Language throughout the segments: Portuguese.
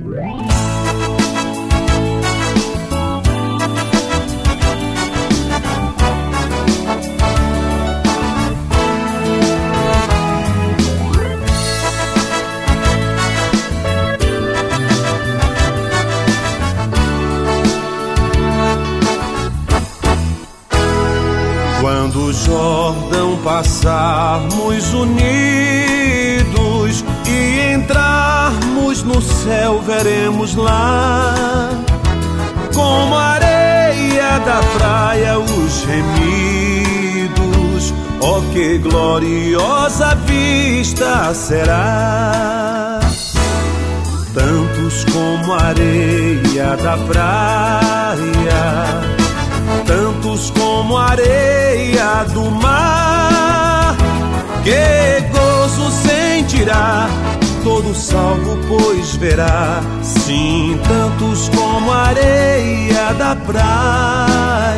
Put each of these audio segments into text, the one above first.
Quando o Jordão passarmos unidos e entrarmos no céu, veremos lá, como a areia da praia, os gemidos. Oh, que gloriosa vista será! Tantos como a areia da praia, tantos como a areia do mar, que gozo sentirá todo salvo, pois verá, sim, tantos como a areia da praia.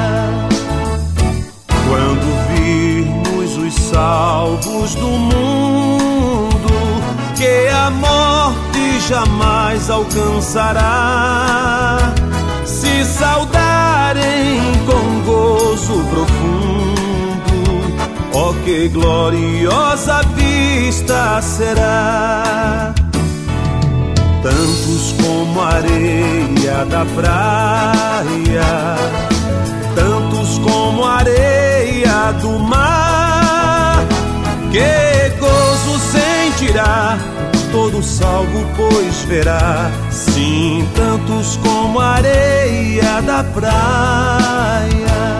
Quando virmos os salvos do mundo, que a morte jamais alcançará, se saudarem com gozo profundo, oh, que gloriosa vista será! Tantos como a areia da praia, tantos como a areia do mar, que gozo sentirá todo salvo, pois verá, sim, tantos como a areia da praia.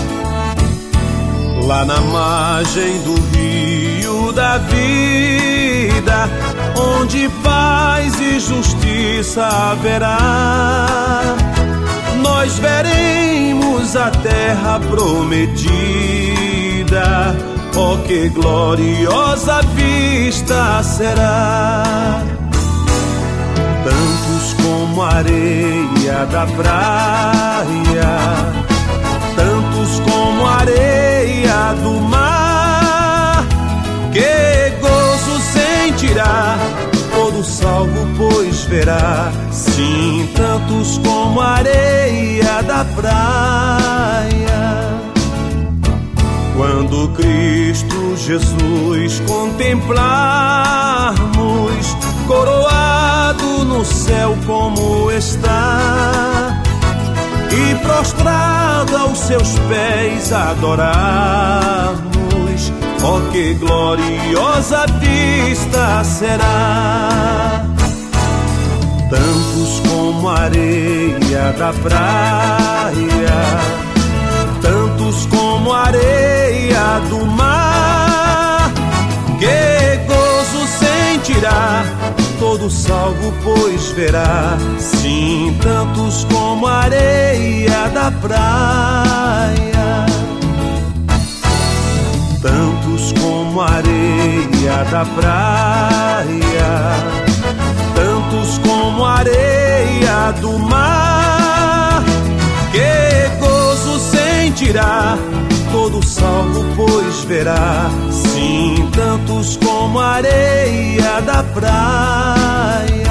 Lá na margem do rio da vida, onde paz e justiça haverá, nós veremos a terra prometida. Oh, que gloriosa vista será! Tantos como a areia da praia, tantos como a areia do mar, que gozo sentirá todo salvo, pois verá, sim, tantos como a areia da praia. Quando Cristo Jesus contemplarmos, coroado no céu como está, e prostrado aos seus pés adorarmos, oh, que gloriosa vista será! Tantos como a areia da praia, tantos como a areia do mar, que gozo sentirá todo salvo, pois verá, sim, tantos como a areia da praia. Tantos como a areia da praia, tantos como a areia do mar, que gozo sentirá todo salvo, pois verá, sim, tantos como a areia da praia.